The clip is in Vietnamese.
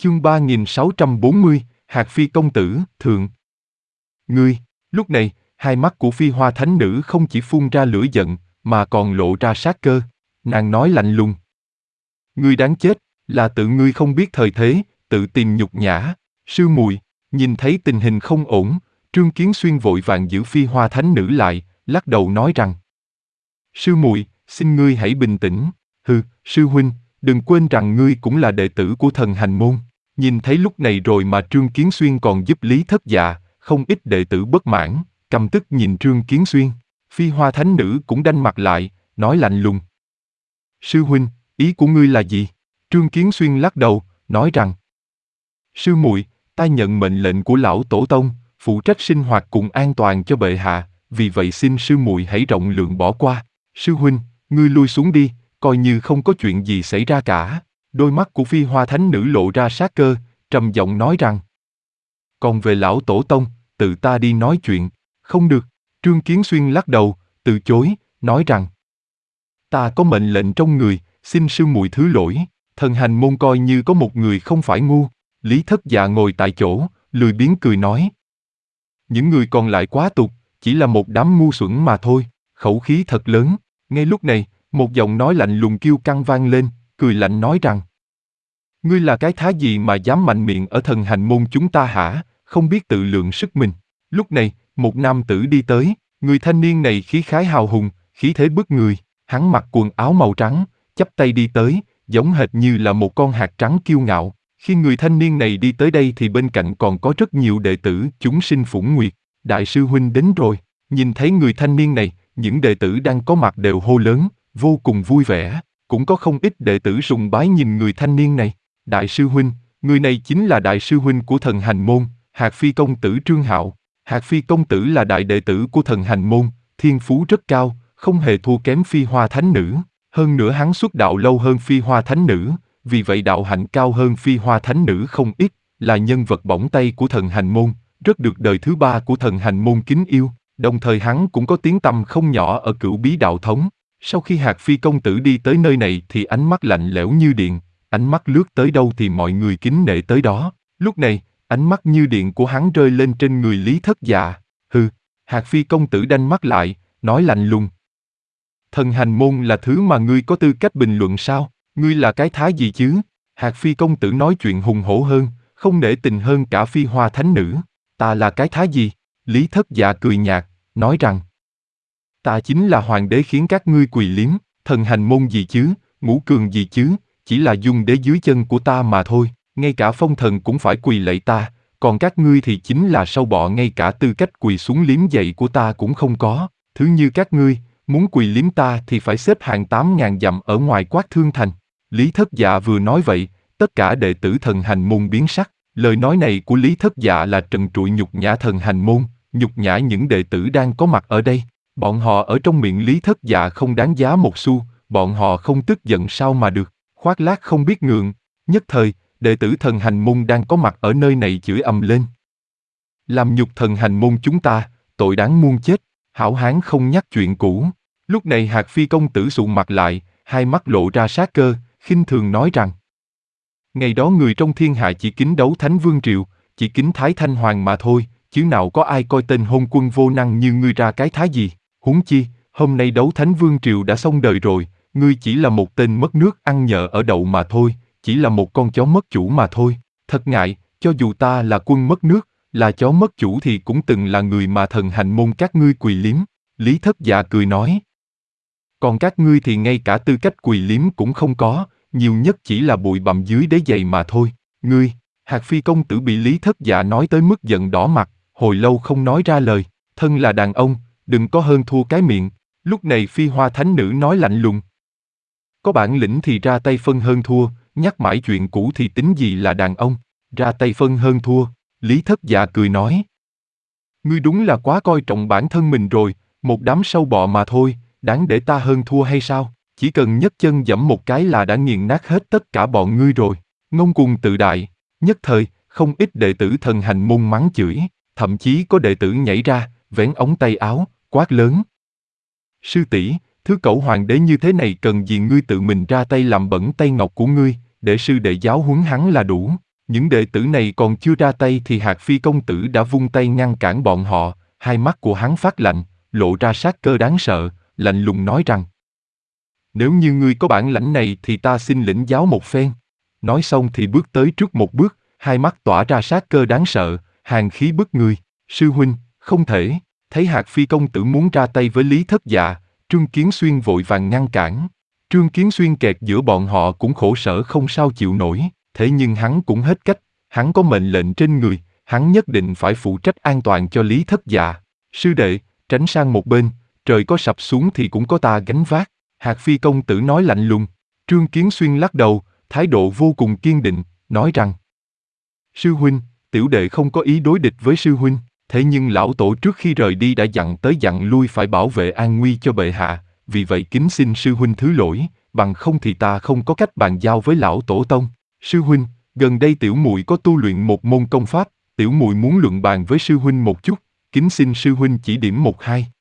Chương 3640, Hạc Phi công tử, thượng. Ngươi, lúc này, hai mắt của Phi Hoa Thánh Nữ không chỉ phun ra lửa giận, mà còn lộ ra sát cơ. Nàng nói lạnh lùng. Ngươi đáng chết, là tự ngươi không biết thời thế, tự tìm nhục nhã. Sư muội, nhìn thấy tình hình không ổn, Trương Kiến Xuyên vội vàng giữ Phi Hoa Thánh Nữ lại, lắc đầu nói rằng: Sư muội, xin ngươi hãy bình tĩnh. Hừ, sư huynh, đừng quên rằng ngươi cũng là đệ tử của Thần Hành Môn. Nhìn thấy lúc này rồi mà Trương Kiến Xuyên còn giúp Lý Thất Dạ, không ít đệ tử bất mãn, căm tức nhìn Trương Kiến Xuyên. Phi Hoa Thánh Nữ cũng đanh mặt lại, nói lạnh lùng. Sư huynh, ý của ngươi là gì? Trương Kiến Xuyên lắc đầu, nói rằng: Sư muội, ta nhận mệnh lệnh của lão tổ tông, phụ trách sinh hoạt cùng an toàn cho bệ hạ, vì vậy xin sư muội hãy rộng lượng bỏ qua. Sư huynh, ngươi lui xuống đi, coi như không có chuyện gì xảy ra cả. Đôi mắt của Phi Hoa Thánh Nữ lộ ra sát cơ, trầm giọng nói rằng: Còn về lão tổ tông, tự ta đi nói chuyện. Không được. Trương Kiến Xuyên lắc đầu, từ chối, nói rằng: Ta có mệnh lệnh trong người, xin sư muội thứ lỗi. Thần Hành Môn coi như có một người không phải ngu. Lý Thất Dạ ngồi tại chỗ, lười biếng cười nói: Những người còn lại quá tục, chỉ là một đám ngu xuẩn mà thôi. Khẩu khí thật lớn. Ngay lúc này, một giọng nói lạnh lùng kiêu căng vang lên, cười lạnh nói rằng: Ngươi là cái thá gì mà dám mạnh miệng ở Thần Hành Môn chúng ta hả, không biết tự lượng sức mình. Lúc này, một nam tử đi tới, người thanh niên này khí khái hào hùng, khí thế bức người, hắn mặc quần áo màu trắng, chắp tay đi tới, giống hệt như là một con hạt trắng kiêu ngạo. Khi người thanh niên này đi tới đây thì bên cạnh còn có rất nhiều đệ tử chúng sinh Phủng Nguyệt. Đại sư huynh đến rồi. Nhìn thấy người thanh niên này, những đệ tử đang có mặt đều hô lớn, vô cùng vui vẻ. Cũng có không ít đệ tử sùng bái nhìn người thanh niên này. Đại sư huynh, người này chính là đại sư huynh của Thần Hành Môn, Hạc Phi công tử Trương Hạo. Hạc Phi công tử là đại đệ tử của Thần Hành Môn, thiên phú rất cao, không hề thua kém Phi Hoa Thánh Nữ. Hơn nữa hắn xuất đạo lâu hơn Phi Hoa Thánh Nữ, vì vậy đạo hạnh cao hơn Phi Hoa Thánh Nữ không ít, là nhân vật bỏng tay của Thần Hành Môn, rất được đời thứ ba của Thần Hành Môn kính yêu. Đồng thời hắn cũng có tiếng tăm không nhỏ ở Cửu Bí đạo thống. Sau khi Hạc Phi công tử đi tới nơi này thì ánh mắt lạnh lẽo như điện, ánh mắt lướt tới đâu thì mọi người kính nể tới đó. Lúc này, ánh mắt như điện của hắn rơi lên trên người Lý Thất Dạ. Hừ, Hạc Phi công tử đanh mắt lại, nói lạnh lùng. Thần Hành Môn là thứ mà ngươi có tư cách bình luận sao? Ngươi là cái thá gì chứ? Hạc Phi công tử nói chuyện hùng hổ hơn, không nể tình hơn cả Phi Hoa Thánh Nữ. Ta là cái thá gì? Lý Thất Dạ cười nhạt, nói rằng: Ta chính là hoàng đế khiến các ngươi quỳ liếm. Thần Hành Môn gì chứ, Ngũ Cường gì chứ, chỉ là dung đế dưới chân của ta mà thôi. Ngay cả phong thần cũng phải quỳ lạy ta, còn các ngươi thì chính là sâu bọ, ngay cả tư cách quỳ xuống liếm giày của ta cũng không có. Thứ như các ngươi, muốn quỳ liếm ta thì phải xếp hàng 8.000 dặm ở ngoài Quát Thương Thành. Lý Thất Dạ vừa nói vậy, tất cả đệ tử Thần Hành Môn biến sắc. Lời nói này của Lý Thất Dạ là trần trụi nhục nhã Thần Hành Môn, nhục nhã những đệ tử đang có mặt ở đây. Bọn họ ở trong miệng Lý Thất Dạ không đáng giá một xu, bọn họ không tức giận sao mà được, khoác lác không biết ngượng. Nhất thời, đệ tử Thần Hành Môn đang có mặt ở nơi này chửi ầm lên. Làm nhục Thần Hành Môn chúng ta, tội đáng muôn chết, hảo hán không nhắc chuyện cũ. Lúc này Hạc Phi công tử sụ mặt lại, hai mắt lộ ra sát cơ, khinh thường nói rằng: Ngày đó người trong thiên hạ chỉ kính đấu Thánh Vương Triều, chỉ kính Thái Thanh Hoàng mà thôi, chứ nào có ai coi tên hôn quân vô năng như ngươi ra cái thá gì. Huống chi, hôm nay đấu Thánh Vương Triều đã xong đời rồi, ngươi chỉ là một tên mất nước ăn nhờ ở đậu mà thôi, chỉ là một con chó mất chủ mà thôi. Thật ngại, cho dù ta là quân mất nước, là chó mất chủ thì cũng từng là người mà Thần Hành Môn các ngươi quỳ liếm. Lý Thất Dạ cười nói: Còn các ngươi thì ngay cả tư cách quỳ liếm cũng không có, nhiều nhất chỉ là bụi bặm dưới đế giày mà thôi. Ngươi, Hạc Phi công tử bị Lý Thất Dạ nói tới mức giận đỏ mặt, hồi lâu không nói ra lời. Thân là đàn ông, đừng có hơn thua cái miệng. Lúc này Phi Hoa Thánh Nữ nói lạnh lùng: Có bản lĩnh thì ra tay phân hơn thua, nhắc mãi chuyện cũ thì tính gì là đàn ông, ra tay phân hơn thua. Lý Thất Dạ cười nói: Ngươi đúng là quá coi trọng bản thân mình rồi, một đám sâu bọ mà thôi, đáng để ta hơn thua hay sao? Chỉ cần nhấc chân giẫm một cái là đã nghiền nát hết tất cả bọn ngươi rồi. Ngông cuồng tự đại. Nhất thời, không ít đệ tử Thần Hành Môn mắng chửi, thậm chí có đệ tử nhảy ra, vén ống tay áo, quát lớn: Sư tỷ, thứ cẩu hoàng đế như thế này cần gì ngươi tự mình ra tay làm bẩn tay ngọc của ngươi, để sư đệ giáo huấn hắn là đủ. Những đệ tử này còn chưa ra tay thì Hạc Phi công tử đã vung tay ngăn cản bọn họ, hai mắt của hắn phát lạnh, lộ ra sát cơ đáng sợ, lạnh lùng nói rằng: Nếu như ngươi có bản lãnh này thì ta xin lĩnh giáo một phen. Nói xong thì bước tới trước một bước, hai mắt tỏa ra sát cơ đáng sợ, hàn khí bức người. Sư huynh, không thể. Thấy Hạc Phi công tử muốn ra tay với Lý Thất Dạ, Trương Kiến Xuyên vội vàng ngăn cản. Trương Kiến Xuyên kẹt giữa bọn họ cũng khổ sở không sao chịu nổi, thế nhưng hắn cũng hết cách, hắn có mệnh lệnh trên người, hắn nhất định phải phụ trách an toàn cho Lý Thất Dạ. Sư đệ, tránh sang một bên, trời có sập xuống thì cũng có ta gánh vác. Hạc Phi công tử nói lạnh lùng. Trương Kiến Xuyên lắc đầu, thái độ vô cùng kiên định, nói rằng: Sư huynh, tiểu đệ không có ý đối địch với sư huynh, thế nhưng lão tổ trước khi rời đi đã dặn tới dặn lui phải bảo vệ an nguy cho bệ hạ, vì vậy kính xin sư huynh thứ lỗi, bằng không thì ta không có cách bàn giao với lão tổ tông. Sư huynh, gần đây tiểu muội có tu luyện một môn công pháp, tiểu muội muốn luận bàn với sư huynh một chút, kính xin sư huynh chỉ điểm một hai.